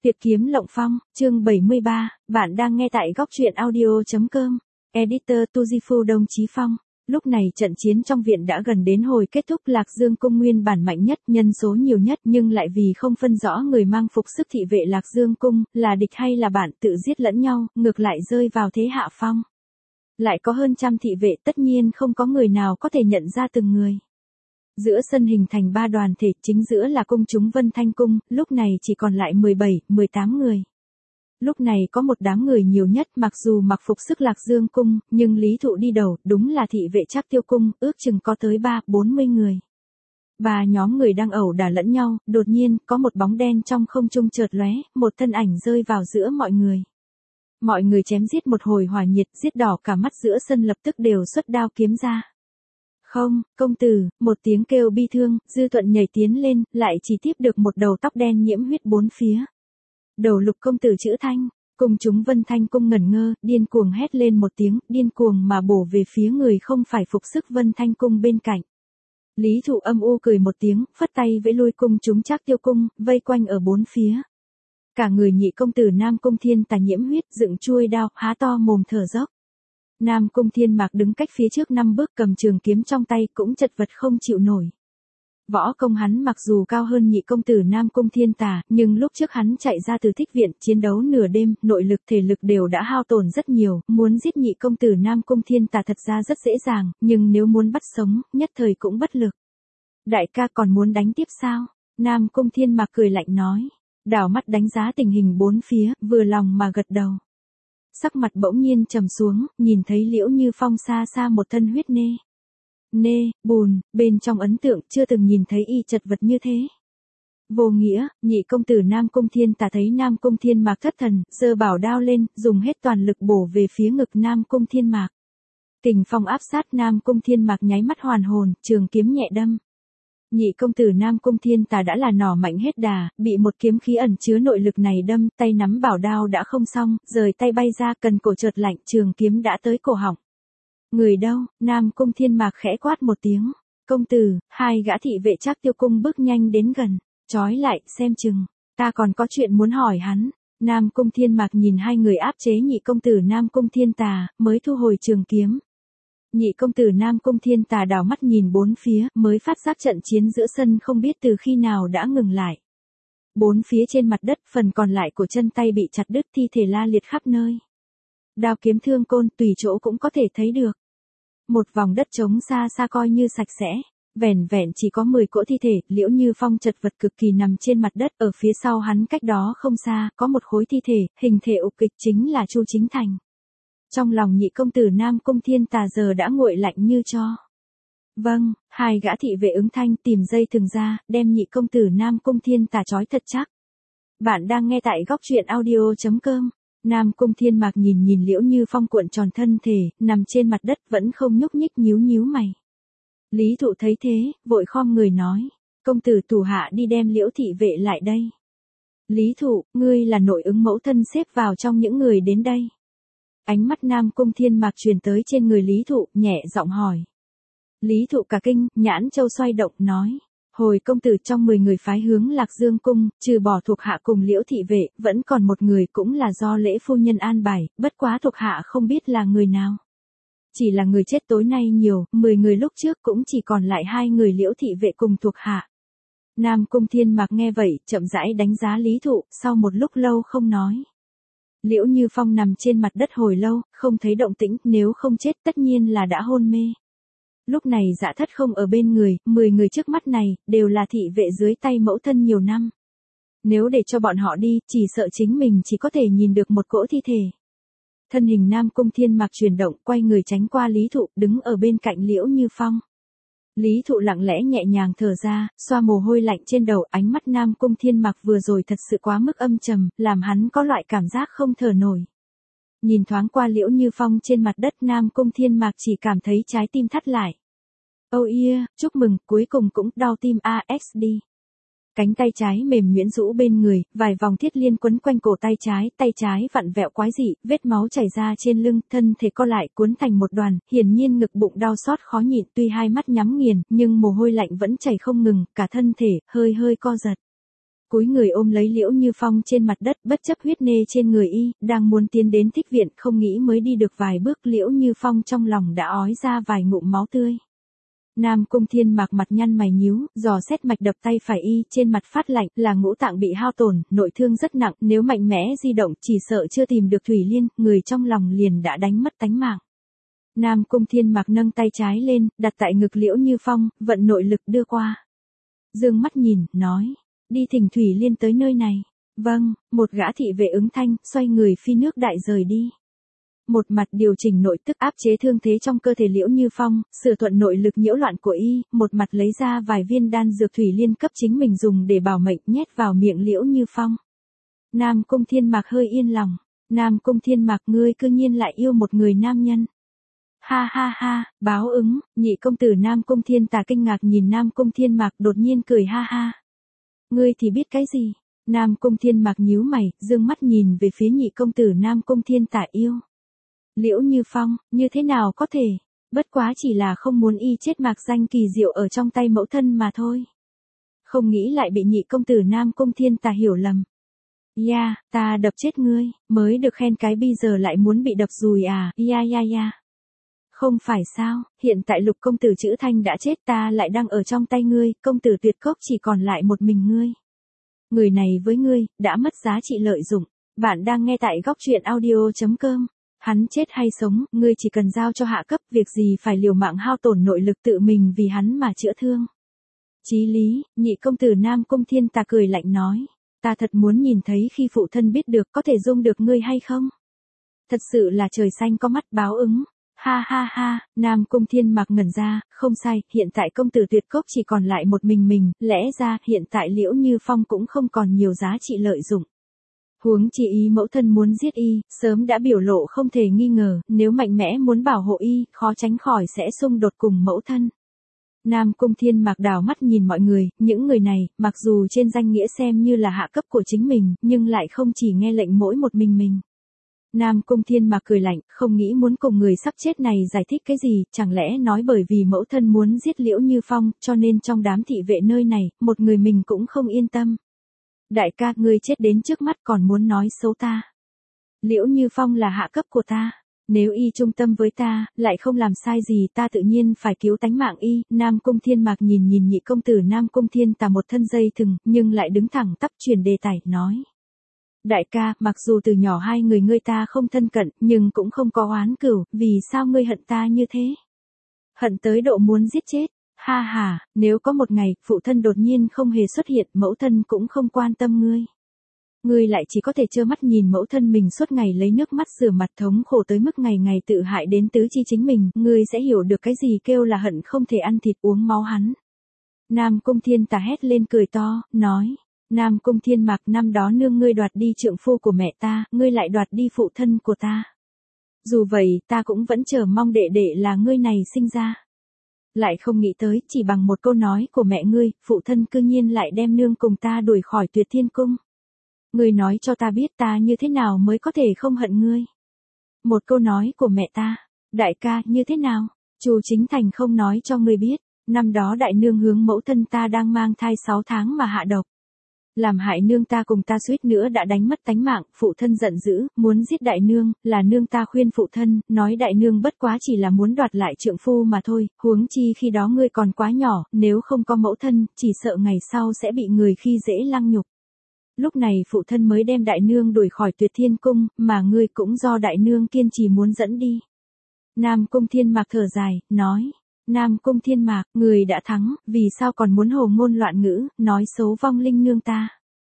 Tuyệt kiếm Lộng Phong, chương 73, bạn đang nghe tại góc truyện audio.com. Editor Tujifu Đông Chí Phong. Lúc này trận chiến trong viện đã gần đến hồi kết thúc. Lạc Dương cung nguyên bản mạnh nhất, nhân số nhiều nhất, nhưng lại vì không phân rõ người mang phục sức thị vệ Lạc Dương cung là địch hay là bạn, tự giết lẫn nhau, ngược lại rơi vào thế hạ phong. Lại có hơn trăm thị vệ, tất nhiên không có người nào có thể nhận ra từng người. Giữa sân hình thành ba đoàn thể, chính giữa là cung chúng Vân Thanh cung, lúc này chỉ còn lại 17, 18 người. Lúc này có một đám người nhiều nhất, mặc dù mặc phục sức Lạc Dương cung, nhưng Lý Thụ đi đầu, đúng là thị vệ Trác Tiêu cung, ước chừng có tới 40 người. Ba nhóm người đang ẩu đả lẫn nhau, đột nhiên có một bóng đen trong không trung chợt lóe, một thân ảnh rơi vào giữa mọi người. Mọi người chém giết một hồi hỏa nhiệt, giết đỏ cả mắt, giữa sân lập tức đều xuất đao kiếm ra. Không, công tử, một tiếng kêu bi thương, Dư Thuận nhảy tiến lên, lại chỉ tiếp được một đầu tóc đen nhiễm huyết bốn phía. Đầu Lục công tử chữ Thanh, cùng chúng Vân Thanh cung ngẩn ngơ, điên cuồng hét lên một tiếng, điên cuồng mà bổ về phía người không phải phục sức Vân Thanh cung bên cạnh. Lý Thụ âm u cười một tiếng, phất tay vẫy lui cung chúng Trác Tiêu cung, vây quanh ở bốn phía. Cả người Nhị công tử Nam cung Thiên Tà nhiễm huyết, dựng chuôi đao, há to mồm thở dốc. Nam cung Thiên Mạc đứng cách phía trước 5 bước, cầm trường kiếm trong tay, cũng chật vật không chịu nổi. Võ công hắn mặc dù cao hơn Nhị công tử Nam cung Thiên Tà, nhưng lúc trước hắn chạy ra từ Thích viện, chiến đấu nửa đêm, nội lực thể lực đều đã hao tổn rất nhiều, muốn giết Nhị công tử Nam cung Thiên Tà thật ra rất dễ dàng, nhưng nếu muốn bắt sống, nhất thời cũng bất lực. Đại ca còn muốn đánh tiếp sao? Nam cung Thiên Mạc cười lạnh nói. Đảo mắt đánh giá tình hình bốn phía, vừa lòng mà gật đầu. Sắc mặt bỗng nhiên trầm xuống, nhìn thấy Liễu Như Phong xa xa một thân huyết nê, bùn, bên trong ấn tượng chưa từng nhìn thấy y chật vật như thế. Vô nghĩa, Nhị công tử Nam cung Thiên Tà thấy Nam cung Thiên Mạc thất thần, giơ bảo đao lên, dùng hết toàn lực bổ về phía ngực Nam cung Thiên Mạc. Kình phong áp sát, Nam cung Thiên Mạc nháy mắt hoàn hồn, trường kiếm nhẹ đâm. Nhị công tử Nam cung Thiên Tà đã là nỏ mạnh hết đà, bị một kiếm khí ẩn chứa nội lực này đâm, tay nắm bảo đao đã không xong, rời tay bay ra, cần cổ chợt lạnh, trường kiếm đã tới cổ họng. Người đâu? Nam cung Thiên Mạc khẽ quát một tiếng. Công tử, hai gã thị vệ Trác Tiêu cung bước nhanh đến gần, trói lại, xem chừng, ta còn có chuyện muốn hỏi hắn. Nam cung Thiên Mạc nhìn hai người áp chế Nhị công tử Nam cung Thiên Tà, mới thu hồi trường kiếm. Nhị công tử Nam cung Thiên Tà đảo mắt nhìn bốn phía, mới phát giác trận chiến giữa sân không biết từ khi nào đã ngừng lại. Bốn phía trên mặt đất, phần còn lại của chân tay bị chặt đứt, thi thể la liệt khắp nơi. Đao kiếm thương côn tùy chỗ cũng có thể thấy được. Một vòng đất trống xa xa coi như sạch sẽ, vẻn vẹn chỉ có 10 cỗ thi thể. Liễu Như Phong chật vật cực kỳ nằm trên mặt đất, ở phía sau hắn cách đó không xa, có một khối thi thể, hình thể ục kịch, chính là Chu Chính Thành. Trong lòng Nhị công tử Nam cung Thiên Tà giờ đã nguội lạnh như tro. Vâng, hai gã thị vệ ứng thanh tìm dây thừng ra, đem Nhị công tử Nam cung Thiên Tà trói thật chắc. Bạn đang nghe tại góc truyện audio.com. Nam cung Thiên Mạc nhìn Liễu Như Phong cuộn tròn thân thể, nằm trên mặt đất vẫn không nhúc nhích, nhíu mày. Lý Thụ thấy thế, vội khom người nói, công tử thủ hạ đi đem Liễu thị vệ lại đây. Lý Thụ, ngươi là nội ứng mẫu thân xếp vào trong những người đến đây. Ánh mắt Nam cung Thiên Mạc truyền tới trên người Lý Thụ, nhẹ giọng hỏi. Lý Thụ cả kinh, nhãn châu xoay động, nói. Hồi công tử, trong 10 người phái hướng Lạc Dương cung, trừ bỏ thuộc hạ cùng Liễu thị vệ, vẫn còn một người, cũng là do lễ phu nhân an bài, bất quá thuộc hạ không biết là người nào. Chỉ là người chết tối nay nhiều, 10 người lúc trước cũng chỉ còn lại 2 người Liễu thị vệ cùng thuộc hạ. Nam cung Thiên Mạc nghe vậy, chậm rãi đánh giá Lý Thụ, sau một lúc lâu không nói. Liễu Như Phong nằm trên mặt đất hồi lâu, không thấy động tĩnh, nếu không chết tất nhiên là đã hôn mê. Lúc này Dạ Thất không ở bên người, 10 người trước mắt này, đều là thị vệ dưới tay mẫu thân nhiều năm. Nếu để cho bọn họ đi, chỉ sợ chính mình chỉ có thể nhìn được một cỗ thi thể. Thân hình Nam cung Thiên Mạc chuyển động, quay người tránh qua Lý Thụ, đứng ở bên cạnh Liễu Như Phong. Lý Thụ lặng lẽ nhẹ nhàng thở ra, xoa mồ hôi lạnh trên đầu, ánh mắt Nam cung Thiên Mạc vừa rồi thật sự quá mức âm trầm, làm hắn có loại cảm giác không thở nổi. Nhìn thoáng qua Liễu Như Phong trên mặt đất, Nam cung Thiên Mạc chỉ cảm thấy trái tim thắt lại. Oh yeah, chúc mừng, cuối cùng cũng đau tim AXD. Cánh tay trái mềm nhuyễn rũ bên người, vài vòng thiết liên quấn quanh cổ tay trái vặn vẹo quái dị, vết máu chảy ra trên lưng, thân thể co lại cuốn thành một đoàn, hiển nhiên ngực bụng đau xót khó nhịn, tuy hai mắt nhắm nghiền, nhưng mồ hôi lạnh vẫn chảy không ngừng, cả thân thể hơi co giật. cúi người ôm lấy Liễu Như Phong trên mặt đất, bất chấp huyết nê trên người y, đang muốn tiến đến thích viện, không nghĩ mới đi được vài bước Liễu Như Phong trong lòng đã ói ra vài ngụm máu tươi. Nam Cung Thiên Mạc mặt nhăn mày nhíu, dò xét mạch đập tay phải y, trên mặt phát lạnh, là ngũ tạng bị hao tổn, nội thương rất nặng, nếu mạnh mẽ di động chỉ sợ chưa tìm được Thủy Liên, người trong lòng liền đã đánh mất tánh mạng. Nam Cung Thiên Mạc nâng tay trái lên, đặt tại ngực Liễu Như Phong, vận nội lực đưa qua. Dương mắt nhìn, nói, đi thỉnh Thủy Liên tới nơi này. Vâng, một gã thị vệ ứng thanh, xoay người phi nước đại rời đi. Một mặt điều chỉnh nội tức áp chế thương thế trong cơ thể Liễu Như Phong, sửa thuận nội lực nhiễu loạn của y, một mặt lấy ra vài viên đan dược Thủy Liên cấp chính mình dùng để bảo mệnh nhét vào miệng Liễu Như Phong. Nam Cung Thiên Mạc hơi yên lòng. Nam Cung Thiên Mạc, ngươi cư nhiên lại yêu một người nam nhân. Ha ha ha, báo ứng, nhị công tử Nam Cung Thiên Tà kinh ngạc nhìn Nam Cung Thiên Mạc đột nhiên cười ha ha. Ngươi thì biết cái gì? Nam Cung Thiên Mạc nhíu mày, dương mắt nhìn về phía nhị công tử Nam Cung Thiên Tà yêu. Liễu Như Phong, như thế nào có thể? Bất quá chỉ là không muốn y chết mạc danh kỳ diệu ở trong tay mẫu thân mà thôi. Không nghĩ lại bị nhị công tử Nam Cung Thiên Tà hiểu lầm. Ya, ta đập chết ngươi, mới được khen cái bây giờ lại muốn bị đập rùi à, ya. Không phải sao, hiện tại Lục công tử Chữ Thanh đã chết, ta lại đang ở trong tay ngươi, công tử Tuyệt Cốc chỉ còn lại một mình ngươi. Người này với ngươi, đã mất giá trị lợi dụng. Bạn đang nghe tại góc truyện audio.com. Hắn chết hay sống, ngươi chỉ cần giao cho hạ cấp, việc gì phải liều mạng hao tổn nội lực tự mình vì hắn mà chữa thương. Chí lý, nhị công tử Nam Cung Thiên Tà cười lạnh nói, ta thật muốn nhìn thấy khi phụ thân biết được có thể dung được ngươi hay không. Thật sự là trời xanh có mắt báo ứng. Ha ha ha, Nam Cung Thiên Mạc ngẩn ra, không sai, hiện tại công tử Tuyệt Cốc chỉ còn lại một mình, lẽ ra hiện tại Liễu Như Phong cũng không còn nhiều giá trị lợi dụng. Huống chi ý mẫu thân muốn giết y, sớm đã biểu lộ không thể nghi ngờ, nếu mạnh mẽ muốn bảo hộ y, khó tránh khỏi sẽ xung đột cùng mẫu thân. Nam Cung Thiên Mạc đảo mắt nhìn mọi người, những người này, mặc dù trên danh nghĩa xem như là hạ cấp của chính mình, nhưng lại không chỉ nghe lệnh mỗi một mình. Nam Cung Thiên Mạc cười lạnh, không nghĩ muốn cùng người sắp chết này giải thích cái gì, chẳng lẽ nói bởi vì mẫu thân muốn giết Liễu Như Phong, cho nên trong đám thị vệ nơi này, một người mình cũng không yên tâm. Đại ca, ngươi chết đến trước mắt còn muốn nói xấu ta. Liễu Như Phong là hạ cấp của ta. Nếu y trung tâm với ta, lại không làm sai gì, ta tự nhiên phải cứu tánh mạng y. Nam Cung Thiên Mạc nhìn nhị công tử Nam Cung Thiên Tà một thân dây thừng, nhưng lại đứng thẳng tắp chuyển đề tài, nói. Đại ca, mặc dù từ nhỏ hai người ngươi ta không thân cận, nhưng cũng không có oán cửu, vì sao ngươi hận ta như thế? Hận tới độ muốn giết chết. Ha ha, nếu có một ngày, phụ thân đột nhiên không hề xuất hiện, mẫu thân cũng không quan tâm ngươi. Ngươi lại chỉ có thể trơ mắt nhìn mẫu thân mình suốt ngày lấy nước mắt rửa mặt thống khổ tới mức ngày ngày tự hại đến tứ chi chính mình, ngươi sẽ hiểu được cái gì kêu là hận không thể ăn thịt uống máu hắn. Nam Cung Thiên Tà hét lên cười to, nói. Nam Cung Thiên Mạc, năm đó nương ngươi đoạt đi trượng phu của mẹ ta, ngươi lại đoạt đi phụ thân của ta. Dù vậy, ta cũng vẫn chờ mong đệ đệ là ngươi này sinh ra. Lại không nghĩ tới, chỉ bằng một câu nói của mẹ ngươi, phụ thân cư nhiên lại đem nương cùng ta đuổi khỏi Tuyệt Thiên Cung. Ngươi nói cho ta biết ta như thế nào mới có thể không hận ngươi. Một câu nói của mẹ ta, đại ca, như thế nào? Chu Chính Thành không nói cho ngươi biết, năm đó đại nương hướng mẫu thân ta đang mang thai 6 tháng mà hạ độc. Làm hại nương ta cùng ta suýt nữa đã đánh mất tánh mạng, phụ thân giận dữ, muốn giết đại nương, là nương ta khuyên phụ thân, nói đại nương bất quá chỉ là muốn đoạt lại trượng phu mà thôi, huống chi khi đó ngươi còn quá nhỏ, nếu không có mẫu thân, chỉ sợ ngày sau sẽ bị người khi dễ lăng nhục. Lúc này phụ thân mới đem đại nương đuổi khỏi Tuyệt Thiên Cung, mà ngươi cũng do đại nương kiên trì muốn dẫn đi. Nam Cung Thiên Mạc thở dài, nói. Nam Cung Thiên Mạc, người đã thắng, vì sao còn muốn hồ ngôn loạn ngữ, nói xấu vong linh nương ta.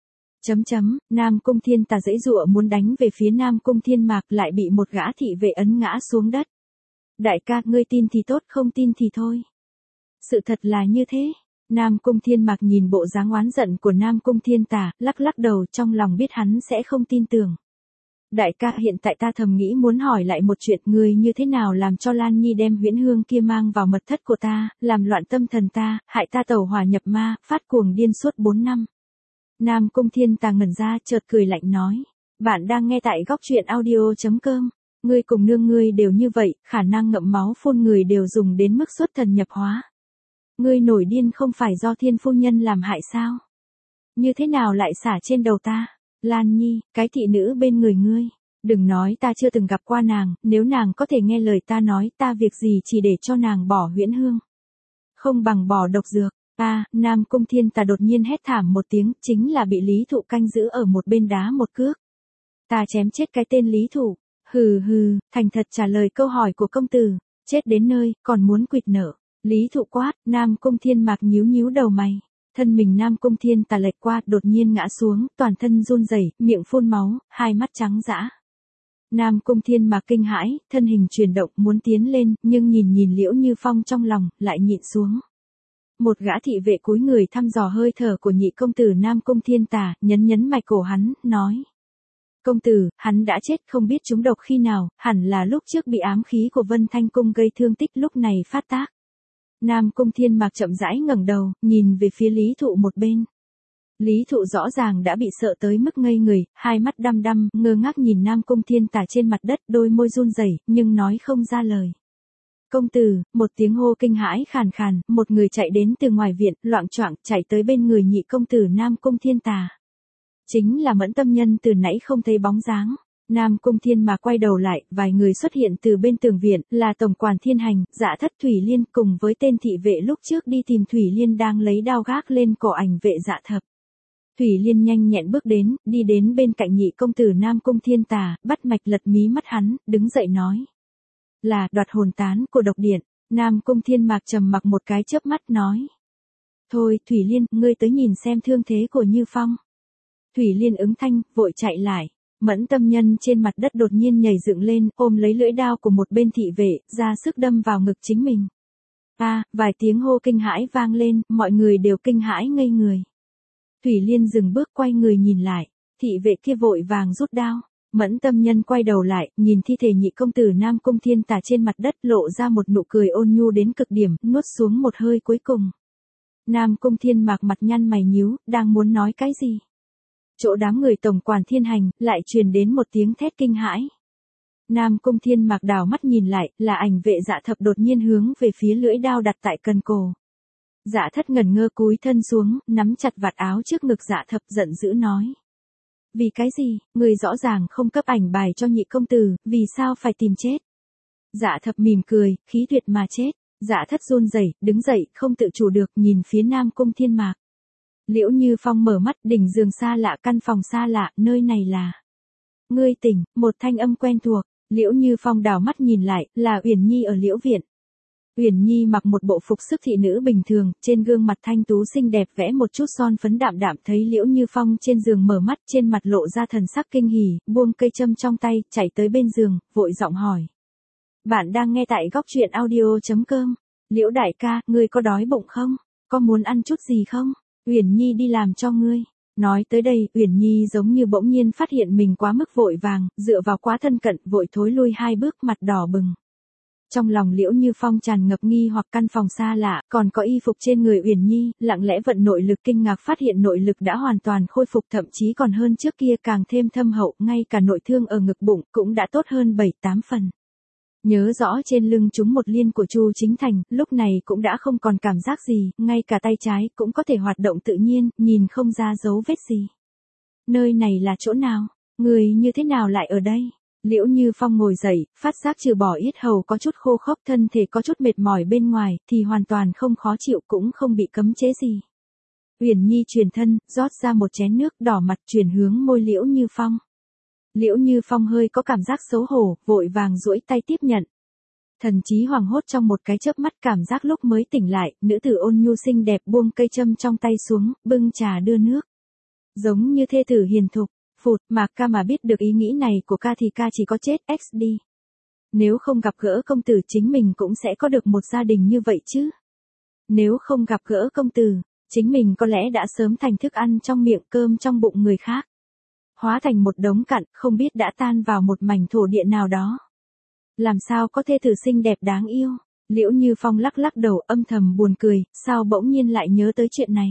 Nam Cung Thiên Tà giãy giụa muốn đánh về phía Nam Cung Thiên Mạc, lại bị một gã thị vệ ấn ngã xuống đất. Đại ca, ngươi tin thì tốt, không tin thì thôi. Sự thật là như thế. Nam Cung Thiên Mạc nhìn bộ dáng oán giận của Nam Cung Thiên Tà, lắc lắc đầu, trong lòng biết hắn sẽ không tin tưởng. Đại ca, hiện tại ta thầm nghĩ muốn hỏi lại một chuyện, ngươi như thế nào làm cho Lan Nhi đem huyễn hương kia mang vào mật thất của ta, làm loạn tâm thần ta, hại ta tẩu hỏa nhập ma, phát cuồng điên suốt 4 năm. Nam Cung Thiên Tà ngẩn ra, chợt cười lạnh nói. Bạn đang nghe tại góc truyện audio.com. Ngươi cùng nương ngươi đều như vậy, khả năng ngậm máu phun người đều dùng đến mức xuất thần nhập hóa. Ngươi nổi điên không phải do Thiên phu nhân làm hại sao? Như thế nào lại xả trên đầu ta? Lan Nhi, cái thị nữ bên người ngươi. Đừng nói ta chưa từng gặp qua nàng, nếu nàng có thể nghe lời ta nói, ta việc gì chỉ để cho nàng bỏ huyễn hương. Không bằng bỏ độc dược. Nam Cung Thiên Tà đột nhiên hét thảm một tiếng, chính là bị Lý Thụ canh giữ ở một bên đá một cước. Ta chém chết cái tên Lý Thụ. Hừ hừ, thành thật trả lời câu hỏi của công tử. Chết đến nơi, còn muốn quỵt nợ. Lý Thụ quát, Nam Cung Thiên Mạc nhíu nhíu đầu mày. Thân mình Nam Cung Thiên Tà lệch qua, đột nhiên ngã xuống, toàn thân run rẩy, miệng phun máu, hai mắt trắng dã. Nam Cung Thiên Mạc kinh hãi, thân hình chuyển động muốn tiến lên, nhưng nhìn Liễu Như Phong trong lòng, lại nhịn xuống. Một gã thị vệ cúi người thăm dò hơi thở của nhị công tử Nam Cung Thiên Tà, nhấn mạch cổ hắn, nói. Công tử, hắn đã chết không biết trúng độc khi nào, hẳn là lúc trước bị ám khí của Vân Thanh Cung gây thương tích lúc này phát tác. Nam Cung Thiên Mạc chậm rãi ngẩng đầu, nhìn về phía Lý Thụ một bên. Lý Thụ rõ ràng đã bị sợ tới mức ngây người, hai mắt đăm đăm, ngơ ngác nhìn Nam Cung Thiên Tà trên mặt đất, đôi môi run rẩy, nhưng nói không ra lời. Công tử, một tiếng hô kinh hãi khàn khàn, một người chạy đến từ ngoài viện, loạng choạng chạy tới bên người nhị công tử Nam Cung Thiên Tà. Chính là Mẫn Tâm Nhân từ nãy không thấy bóng dáng. Nam Cung Thiên mà quay đầu lại, vài người xuất hiện từ bên tường viện, là tổng quản Thiên Hành, Dạ Thất Thủy Liên cùng với tên thị vệ lúc trước đi tìm Thủy Liên đang lấy đao gác lên cổ ảnh vệ Dạ Thập. Thủy Liên nhanh nhẹn bước đến, đi đến bên cạnh nhị công tử Nam Cung Thiên Tà, bắt mạch lật mí mắt hắn, đứng dậy nói. Là đoạt hồn tán của độc điện. Nam Cung Thiên Mạc trầm mặc một cái chớp mắt nói. Thôi Thủy Liên, ngươi tới nhìn xem thương thế của Như Phong. Thủy Liên ứng thanh, vội chạy lại. Mẫn Tâm Nhân trên mặt đất đột nhiên nhảy dựng lên, ôm lấy lưỡi đao của một bên thị vệ, ra sức đâm vào ngực chính mình. Vài tiếng hô kinh hãi vang lên, mọi người đều kinh hãi ngây người. Thủy Liên dừng bước quay người nhìn lại, thị vệ kia vội vàng rút đao. Mẫn Tâm Nhân quay đầu lại, nhìn thi thể nhị công tử Nam Cung Thiên Tà trên mặt đất, lộ ra một nụ cười ôn nhu đến cực điểm, nuốt xuống một hơi cuối cùng. Nam Cung Thiên Mạc mặt nhăn mày nhíu, đang muốn nói cái gì? Chỗ đám người tổng quản Thiên Hành, lại truyền đến một tiếng thét kinh hãi. Nam Cung Thiên Mạc đảo mắt nhìn lại, là ảnh vệ Dạ Thập đột nhiên hướng về phía lưỡi đao đặt tại cần cổ. Dạ Thất ngẩn ngơ cúi thân xuống, nắm chặt vạt áo trước ngực Dạ Thập giận dữ nói. Vì cái gì, người rõ ràng không cấp ảnh bài cho nhị công tử, vì sao phải tìm chết? Dạ Thập mỉm cười, khí tuyệt mà chết. Dạ Thất run rẩy, đứng dậy, không tự chủ được, nhìn phía Nam Cung Thiên Mạc. Liễu Như Phong mở mắt, đỉnh giường xa lạ, căn phòng xa lạ, nơi này là. Ngươi tỉnh, một thanh âm quen thuộc. Liễu Như Phong đảo mắt nhìn lại, là Uyển Nhi ở Liễu viện. Uyển Nhi mặc một bộ phục sức thị nữ bình thường, trên gương mặt thanh tú xinh đẹp vẽ một chút son phấn đạm đạm, thấy Liễu Như Phong trên giường mở mắt, trên mặt lộ ra thần sắc kinh hỉ, buông cây châm trong tay, chạy tới bên giường, vội giọng hỏi. Bạn đang nghe tại góc truyện audio.com. Liễu đại ca, ngươi có đói bụng không? Có muốn ăn chút gì không? Uyển Nhi đi làm cho ngươi. Nói tới đây, Uyển Nhi giống như bỗng nhiên phát hiện mình quá mức vội vàng, dựa vào quá thân cận, vội thối lui hai bước, mặt đỏ bừng. Trong lòng Liễu Như Phong tràn ngập nghi hoặc căn phòng xa lạ, còn có y phục trên người Uyển Nhi, lặng lẽ vận nội lực kinh ngạc phát hiện nội lực đã hoàn toàn khôi phục, thậm chí còn hơn trước kia càng thêm thâm hậu, ngay cả nội thương ở ngực bụng cũng đã tốt hơn 7-8 phần. Nhớ rõ trên lưng chúng một liên của Chu Chính Thành, lúc này cũng đã không còn cảm giác gì, ngay cả tay trái cũng có thể hoạt động tự nhiên, nhìn không ra dấu vết gì. Nơi này là chỗ nào? Người như thế nào lại ở đây? Liễu Như Phong ngồi dậy, phát giác trừ bỏ yết hầu có chút khô khốc, thân thể có chút mệt mỏi bên ngoài, thì hoàn toàn không khó chịu, cũng không bị cấm chế gì. Uyển Nhi truyền thân, rót ra một chén nước, đỏ mặt chuyển hướng môi Liễu Như Phong. Liễu Như Phong hơi có cảm giác xấu hổ, vội vàng duỗi tay tiếp nhận. Thần trí hoảng hốt trong một cái chớp mắt, cảm giác lúc mới tỉnh lại, nữ tử ôn nhu xinh đẹp buông cây châm trong tay xuống, bưng trà đưa nước. Giống như thê tử hiền thục. Phụt, Mạc ca mà biết được ý nghĩ này của ca thì ca chỉ có chết x đi. Nếu không gặp gỡ công tử chính mình cũng sẽ có được một gia đình như vậy chứ. Nếu không gặp gỡ công tử, chính mình có lẽ đã sớm thành thức ăn trong miệng, cơm trong bụng người khác. Hóa thành một đống cặn, không biết đã tan vào một mảnh thổ địa nào đó. Làm sao có thê tử xinh đẹp đáng yêu. Liễu Như Phong lắc lắc đầu âm thầm buồn cười, sao bỗng nhiên lại nhớ tới chuyện này.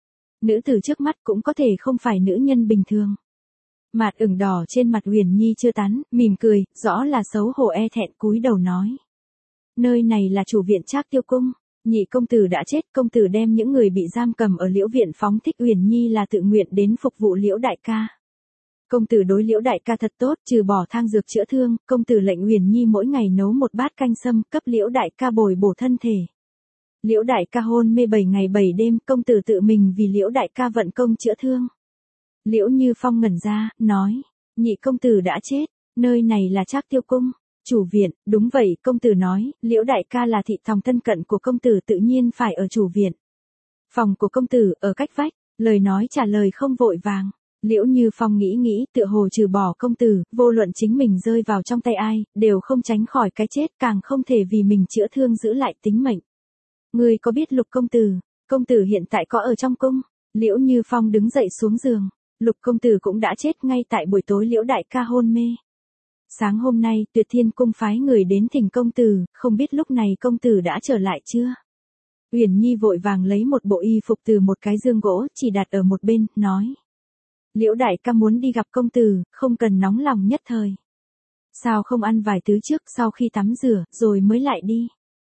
Nữ tử trước mắt cũng có thể không phải nữ nhân bình thường. Mạt ửng đỏ trên mặt Uyển Nhi chưa tán, mỉm cười, rõ là xấu hổ e thẹn cúi đầu nói. Nơi này là chủ viện Trác Tiêu Cung. Nhị công tử đã chết, công tử đem những người bị giam cầm ở Liễu viện phóng thích. Uyển Nhi là tự nguyện đến phục vụ Liễu đại ca. Công tử đối Liễu đại ca thật tốt, trừ bỏ thang dược chữa thương, công tử lệnh Uyển Nhi mỗi ngày nấu một bát canh sâm cấp Liễu đại ca bồi bổ thân thể. Liễu đại ca hôn mê 7 ngày 7 đêm, công tử tự mình vì Liễu đại ca vận công chữa thương. Liễu Như Phong ngẩn ra, nói, nhị công tử đã chết, nơi này là Trác Tiêu cung. Chủ viện, đúng vậy, công tử nói, Liễu đại ca là thị tòng thân cận của công tử tự nhiên phải ở chủ viện. Phòng của công tử ở cách vách, lời nói trả lời không vội vàng. Liễu Như Phong nghĩ tựa hồ trừ bỏ công tử, vô luận chính mình rơi vào trong tay ai, đều không tránh khỏi cái chết, càng không thể vì mình chữa thương giữ lại tính mệnh. Ngươi có biết Lục công tử hiện tại có ở trong cung? Liễu Như Phong đứng dậy xuống giường. Lục công tử cũng đã chết ngay tại buổi tối Liễu đại ca hôn mê. Sáng hôm nay, Tuyệt Thiên cung phái người đến thỉnh công tử, không biết lúc này công tử đã trở lại chưa? Uyển Nhi vội vàng lấy một bộ y phục từ một cái dương gỗ, chỉ đặt ở một bên, nói. Liễu đại ca muốn đi gặp công tử, không cần nóng lòng nhất thời. Sao không ăn vài thứ trước sau khi tắm rửa, rồi mới lại đi.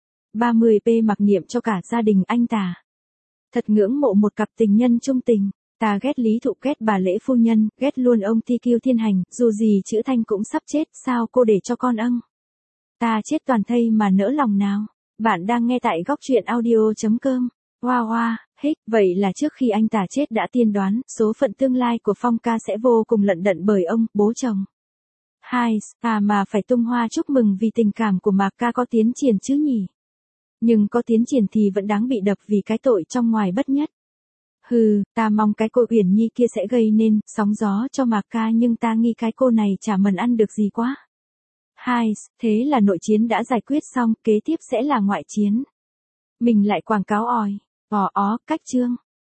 30p mặc niệm cho cả gia đình anh ta. Thật ngưỡng mộ một cặp tình nhân trung tình. Ta ghét Lý Thụ, ghét bà Lễ phu nhân, ghét luôn ông Ti Kiêu Thiên Hành, dù gì Chữ Thanh cũng sắp chết, sao cô để cho con âng? Ta chết toàn thây mà nỡ lòng nào. Bạn đang nghe tại góc truyện audio.com. Hoa hoa, hích, vậy là trước khi anh ta chết đã tiên đoán, số phận tương lai của Phong ca sẽ vô cùng lận đận bởi ông, bố chồng. Hai, mà phải tung hoa chúc mừng vì tình cảm của Mạc ca có tiến triển chứ nhỉ? Nhưng có tiến triển thì vẫn đáng bị đập vì cái tội trong ngoài bất nhất. Hừ, ta mong cái cô Uyển Nhi kia sẽ gây nên sóng gió cho Mạc ca, nhưng ta nghi cái cô này chả mần ăn được gì quá. Hai, thế là nội chiến đã giải quyết xong, kế tiếp sẽ là ngoại chiến. Mình lại quảng cáo òi, cách chương.